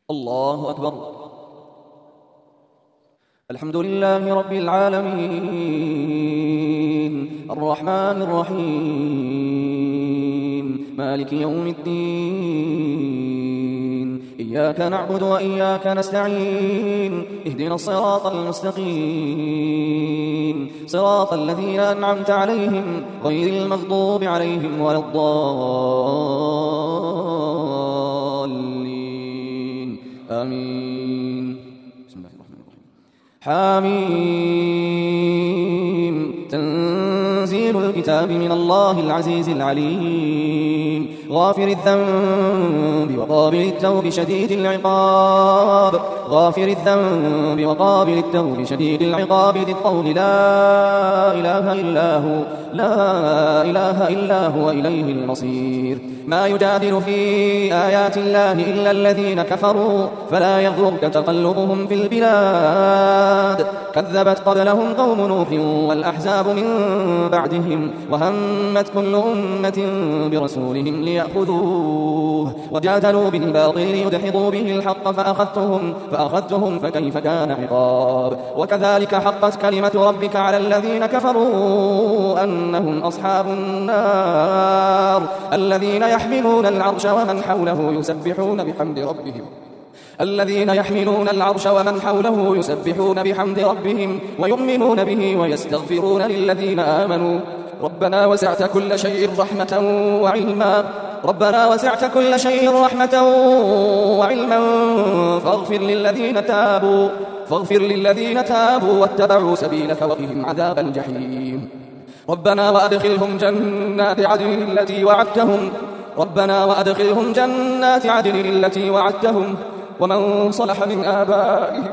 الله أكبر. الحمد لله رب العالمين الرحمن الرحيم مالك يوم الدين إياك نعبد وإياك نستعين اهدنا الصراط المستقيم صراط الذين أنعمت عليهم غير المغضوب عليهم ولا الضالين آمين. بسم الله الرحمن الرحيم. حاميم تنزيل الكتاب من الله العزيز العليم غافر الذنب وقابل التوب شديد العقاب ذي الطول لا إله إلا هو إليه المصير. ما يجادل في آيات الله إلا الذين كفروا فلا يغرك تقلبهم في البلاد. كذبت قبلهم قوم نوح والأحزاب من بعدهم وهمت كل أمة برسولهم ليأخذوه وجادلوا بالباطل ليدحضوا به الحق فأخذتهم فكيف كان عقاب. وكذلك حقت كلمة ربك على الذين كفروا أنهم أصحاب النار الذين يحملون العرش ومن حوله يسبحون بحمد ربهم ويؤمنون به ويستغفرون للذين آمنوا ربنا وسعت كل شيء رحمة وعلما فاغفر للذين تابوا واتبعوا سبيلك وقهم عذاب الجحيم. ربنا وأدخلهم جنات عدن التي وعدتهم ومن صلح من آبائهم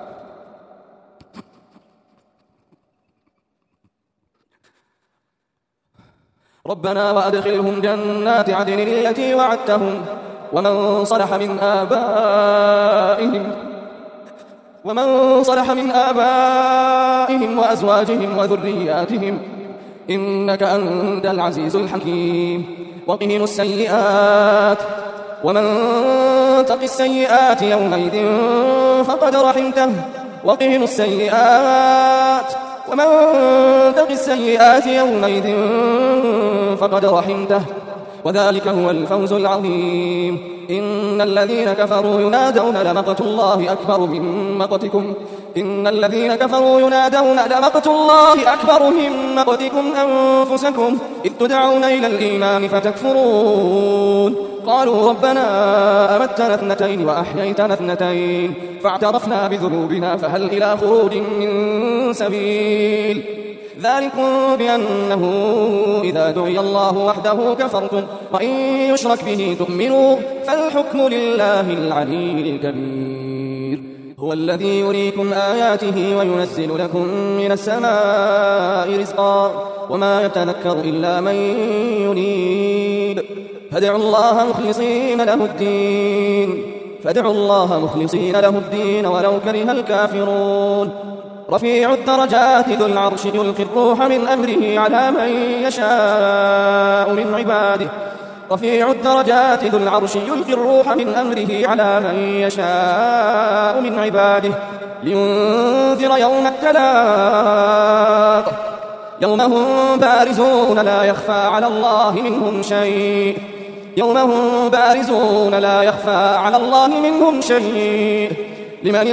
وأزواجهم وذرياتهم إنك أنت العزيز الحكيم. وقهم السيئات ومن تق السيئات يومئذ فقد رحمته وذلك هو الفوز العظيم. إن الذين كفروا ينادون لمقت الله أكبر من مقتكم أنفسكم إذ تدعون إلى الإيمان فتكفرون. قالوا ربنا أمتنا اثنتين وأحييتنا اثنتين فاعترفنا بذنوبنا فهل إلى خروج من سبيل. ذلكم بأنه إذا دعي الله وحده كفرتم وإن يشرك به تؤمنوا فالحكم لله العلي الكبير. هو الذي يريكم آياته وينزل لكم من السماء رزقا وما يتذكر إلا من ينيب. فادعوا الله مخلصين له الدين ولو كره الكافرون. رفيع الدرجات ذو العرش يلقي الروح من أمره على من يشاء من عباده لينذر يوم التلاق يوم هم بارزون لا يخفى على الله منهم شيء. لمن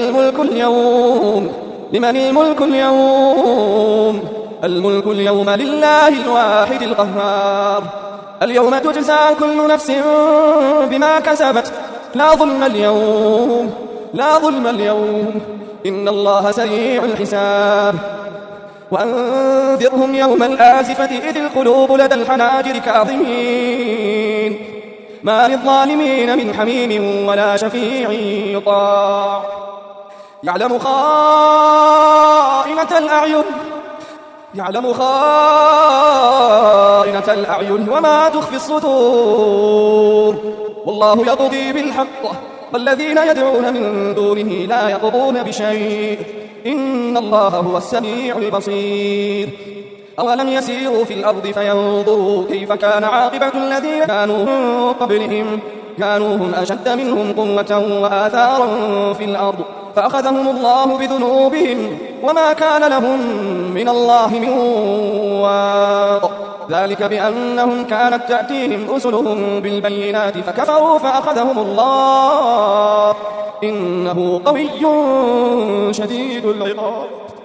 الملك اليوم الملك اليوم لله الواحد القهار. اليوم تجزى كل نفس بما كسبت لا ظلم اليوم إن الله سريع الحساب. وأنذرهم يوم الآزفة إذ القلوب لدى الحناجر كاظمين ما للظالمين من حميم ولا شفيع يطاع. يعلم خائنة الأعين وما تخفي الصدور. والله يقضي بالحق والذين يدعون من دونه لا يقضون بشيء إن الله هو السميع البصير. أولم يسيروا في الأرض فينظروا كيف كان عاقبة الذين كانوا من قبلهم كانوا هم أشد منهم قوة وآثارا في الأرض فأخذهم الله بذنوبهم وما كان لهم من الله من واق ذلك بأنهم كانت تأتيهم رسلهم بالبينات فكفروا فأخذهم الله إنه قوي شديد العقاب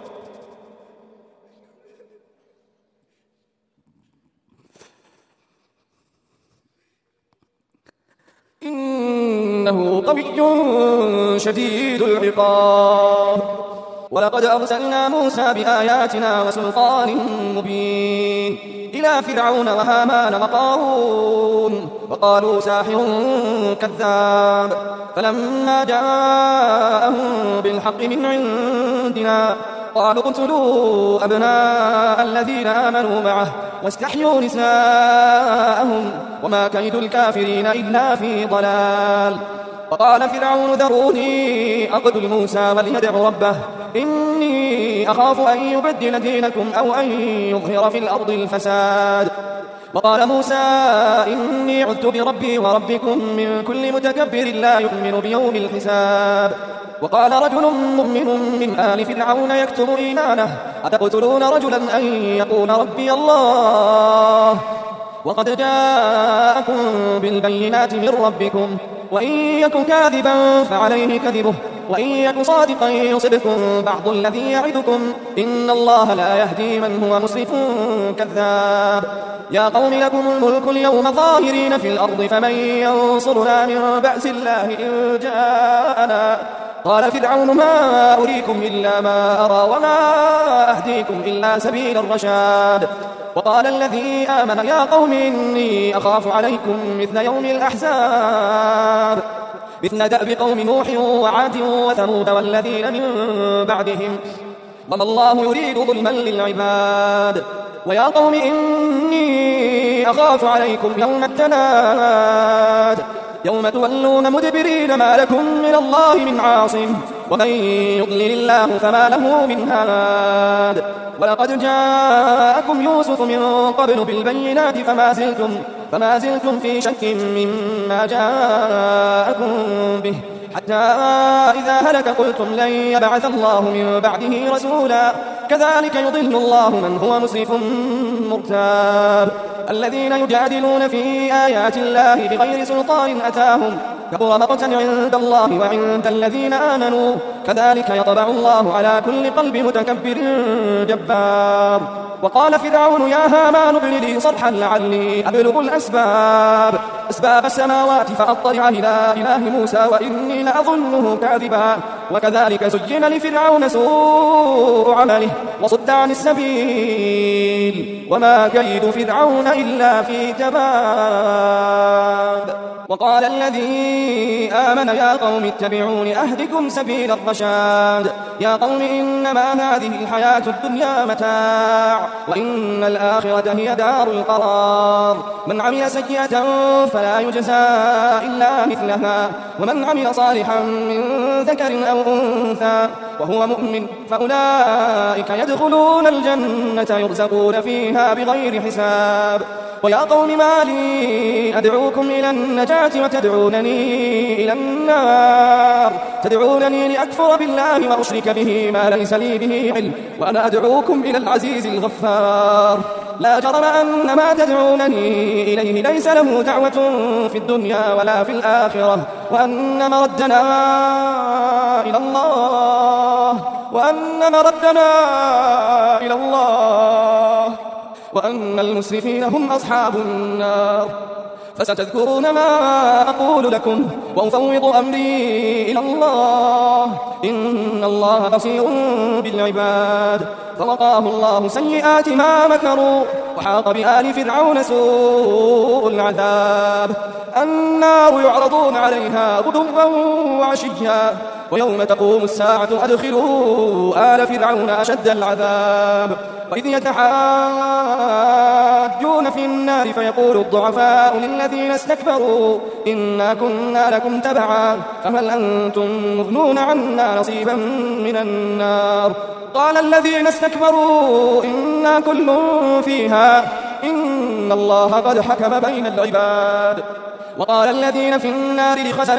إنه قوي شديد العقاب ولقد أرسلنا موسى بآياتنا وسلطان مبين إلى فرعون وهامان وقارون وقالوا ساحر كذاب فلما جاءهم بالحق من عندنا قالوا اقتلوا أبناء الذين آمنوا معه واستحيوا نساءهم وما كيد الكافرين إلا في ضلال وقال فرعون ذروني أقتل موسى وليدع ربه إني أخاف أن يبدل دينكم أو أن يظهر في الأرض الفساد وقال موسى إني عذت بربي وربكم من كل متكبر لا يؤمن بيوم الحساب وقال رجل مؤمن من آل فرعون يكتم إيمانه أتقتلون رجلا أن يقول ربي الله وقد جاءكم بالبينات من ربكم وإن يكن كاذبا فعليه كذبه وإن يكن صادقا يصبكم بعض الذي يعدكم إن الله لا يهدي من هو مسرف كذاب يا قوم لكم الملك اليوم ظاهرين في الأرض فمن ينصرنا من بأس الله إن جاءنا قال فرعون ما أريكم إلا ما أرى وما أهديكم إلا سبيل الرشاد وقال الذي آمن يا قوم إني أخاف عليكم مثل يوم الأحزاب مثل دأب قوم نوح وعاد وثمود والذين من بعدهم وما الله يريد ظلما للعباد ويا قوم إني أخاف عليكم يوم التناد يوم تولون مدبرين ما لكم من الله من عاصم ومن يضلل الله فما له من هاد ولقد جاءكم يوسف من قبل بالبينات فما زلتم في شك مما جاءكم به حتى إذا هلك قلتم لن يبعث الله من بعده رسولا كذلك يضل الله من هو مسرف مرتاب الذين يجادلون في آيات الله بغير سلطان أتاهم كبر مقتا عند الله وعند الذين آمنوا كذلك يطبع الله على كل قلب متكبر جبار وقال فرعون يا هامان ابن لي صرحا لعلي أبلغ أسباب السماوات فأطلع إلى إله موسى وإني لأظنه كاذبا وكذلك زين لفرعون سوء عمله وصد عن السبيل وما كيد فرعون إلا في تباب وقال الذي آمن يا قوم اتبعون أهدكم سبيل الرشاد يا قوم إنما هذه الحياة الدنيا متاع وإن الآخرة هي دار القرار من عمل سيئة فلا يجزى إلا مثلها ومن عمل صالحا من ذكر أو أنثى وهو مؤمن فأولئك يدخلون الجنة يرزقون فيها بغير حساب ويا قوم ما لي أدعوكم إلى النجاة وتدعونني إلى النار تدعونني لأكفر بالله وأشرك به ما ليس لي به علم وأنا أدعوكم إلى العزيز الغفار لا جرم أن ما تدعونني إليه ليس له دعوة في الدنيا ولا في الآخرة وأن مردنا إلى الله وأن المسرفين هم أصحاب النار فستذكرون ما أقول لكم وأفوض أمري إلى الله إن الله بصير بالعباد فوقاه الله سيئات ما مكروا وحاق بآل فرعون سوء العذاب النار يعرضون عليها غدوا وعشيا ويوم تقوم الساعة أدخلوا آل فرعون أشد العذاب وإذ يتحاجون في النار فيقول الضعفاء للذين استكبروا إنا كنا لكم تبعا فهل أنتم مغنون عنا نصيبا من النار قال الذين استكبروا إنا كل فيها إن الله قد حكم بين العباد وقال الذين في النار لخزنة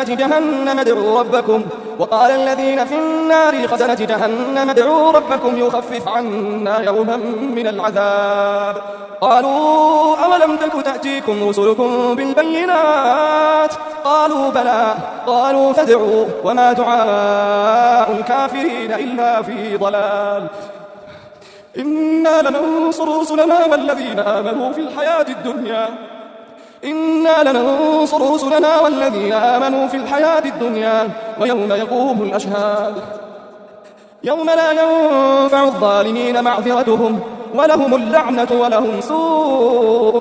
جهنم ادعوا ربكم يخفف عنا يوما من العذاب. قالوا أولم تك تأتيكم رسلكم بالبينات؟ قالوا بلى. قالوا فادعوا وما دعاء الكافرين إلا في ضلال. إنا لننصر رسلنا والذين آمنوا في الحياة الدنيا ويوم يقوم الأشهاد يوم لا ينفع الظالمين معذرتهم ولهم اللعنة ولهم سوء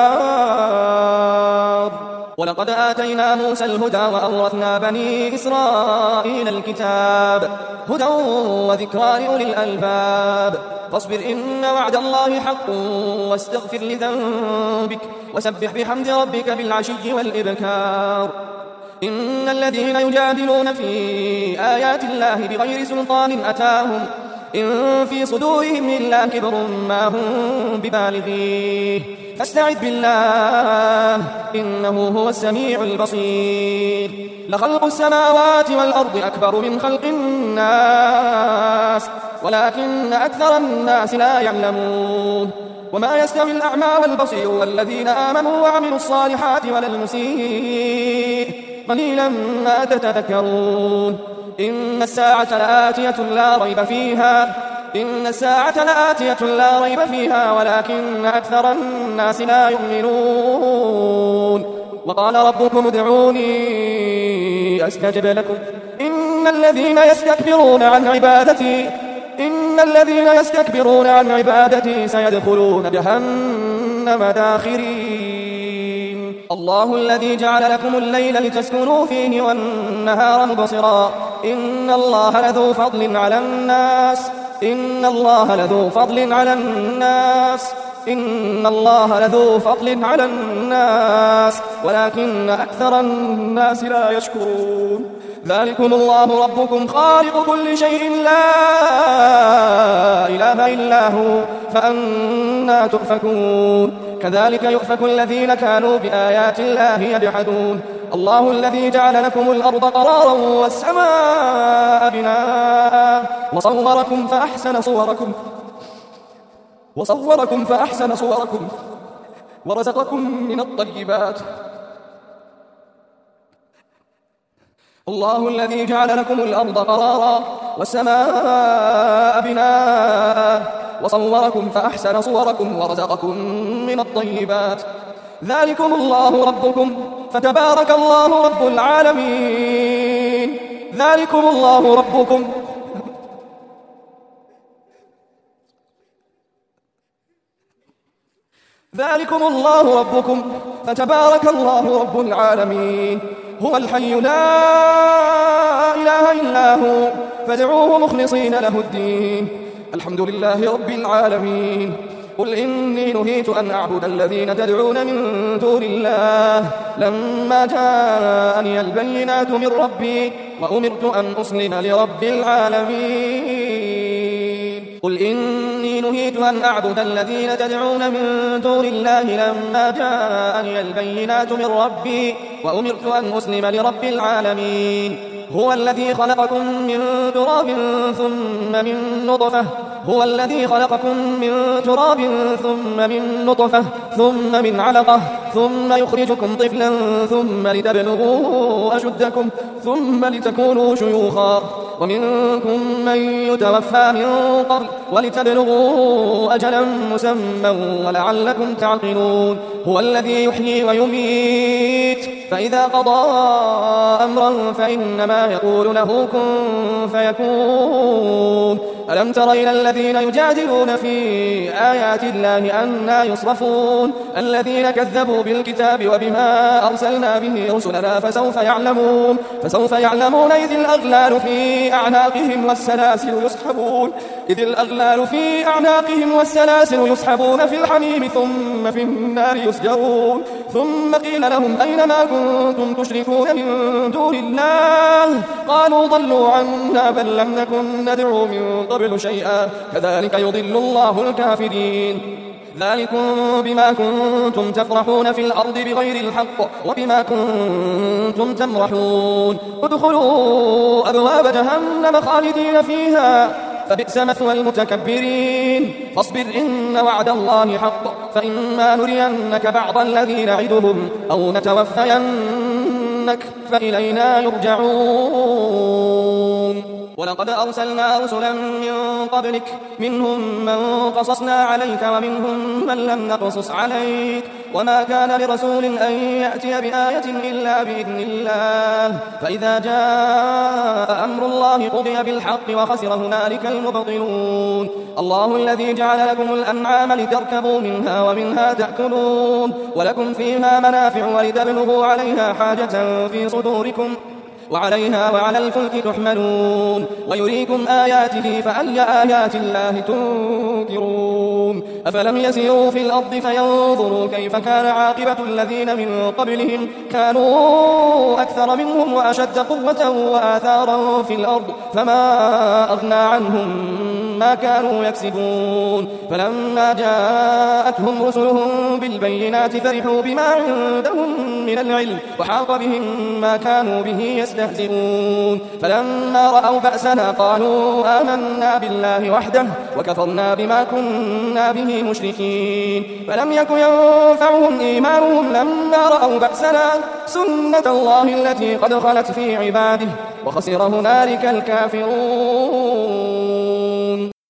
الدار. ولقد آتينا موسى الهدى وأورثنا بني إسرائيل الكتاب هدى وذكرى لأولي الألباب. فاصبر إن وعد الله حق واستغفر لذنبك وسبح بحمد ربك بالعشي والإبكار. إن الذين يجادلون في آيات الله بغير سلطان أتاهم إن في صدورهم إلا كبر ما هم ببالغيه فاستعذ بالله إنه هو السميع البصير. لخلق السماوات والأرض أكبر من خلق الناس ولكن أكثر الناس لا يعلمون. وما يستوي الأعمى والبصير والذين آمنوا وعملوا الصالحات ولا المسيء قليلا ما تتذكرون. إن الساعة لآتية لا ريب فيها ولكن أكثر الناس لا يؤمنون. وقال ربكم ادعوني أستجب لكم إن الذين يستكبرون عن عبادتي سيدخلون جهنم داخرين. الله الذي جعل لكم الليل لتسكنوا فيه والنهار مبصرا إن الله لذو فضل على الناس ولكن أكثر الناس لا يشكرون. ذلكم الله ربكم خالق كل شيء لا إله إلا هو فأنى تؤفكون. كذلك يؤفك الذين كانوا بآيات الله يجحدون. الله الذي جعل لكم الأرض قرارا والسماء بناء وصوركم فأحسن صوركم ورزقكم من الطيبات. الله الذي جعل لكم الأرض قرارا والسماء بناء وصوركم فأحسن صوركم ورزقكم من الطيبات. ذلكم الله ربكم فتبارك الله رب العالمين. ذلكم الله ربكم فتبارك الله رب العالمين. هو الحي لا إله إلا هو فادعوه مخلصين له الدين. الحمد لله رب العالمين. قل إني نهيت أن أعبد الذين تدعون من دون الله لما جاءني البينات من ربي وأمرت أن أسلم لرب العالمين. قل إني نهيت أن أعبد الذين تدعون من دون الله لما جاءني البينات من ربي وأمرت أن أسلم لرب العالمين. هو الذي خلقكم من تراب ثم من نطفة ثم من علقة ثم يخرجكم طفلا ثم لتبلغوا أشدكم ثم لتكونوا شيوخا ومنكم من يتوفى من قبل ولتبلغوا أجلا مسمى ولعلكم تعقلون. هو الذي يحيي ويميت فإذا قضى أمرا فإنما يقول له كن فيكون. ألم تر إلى الذين يجادلون في آيات الله أنى يصرفون الذين كذبوا بالكتاب وبما أرسلنا به رسلنا فسوف يعلمون إذ الأغلال في أعناقهم والسلاسل يسحبون في الحميم ثم في النار يسجرون. ثم قيل لهم أين ما كنتم تشركون من دون الله قالوا ضلوا عنا بل لم نكن ندعو من قبل شيئا كذلك يضل الله الكافرين. ذلكم بما كنتم تفرحون في الأرض بغير الحق وبما كنتم تمرحون ادخلوا أبواب جهنم خالدين فيها فبئس مثوى المتكبرين فاصبر إن وعد الله حق فإما نرينك بعض الذي نعدهم أو نتوفينك فإلينا يرجعون ولقد أرسلنا رسلا من قبلك منهم من قصصنا عليك ومنهم من لم نقصص عليك وما كان لرسول أن يأتي بآية إلا بإذن الله فإذا جاء أمر الله قضي بالحق وخسر هنالك المبطلون الله الذي جعل لكم الأنعام لتركبوا منها ومنها تأكلون ولكم فيها منافع ولتبلغوا عليها حاجة في صدوركم وعليها وعلى الفلك تحملون ويريكم آياته فأي آيات الله تنكرون أفلم يسيروا في الأرض فينظروا كيف كان عاقبة الذين من قبلهم كانوا أكثر منهم وأشد قوة وآثارا في الأرض فما أغنى عنهم ما كانوا يكسبون فلما جاءتهم رسلهم بالبينات فرحوا بما عندهم من العلم وحاق بهم ما كانوا به يستهزئون فلما رأوا بأسنا قالوا آمنا بالله وحده وكفرنا بما كنا به مشركين فلم يك ينفعهم إيمانهم لما رأوا بأسنا سنة الله التي قد خلت في عباده وخسر هنالك الكافرون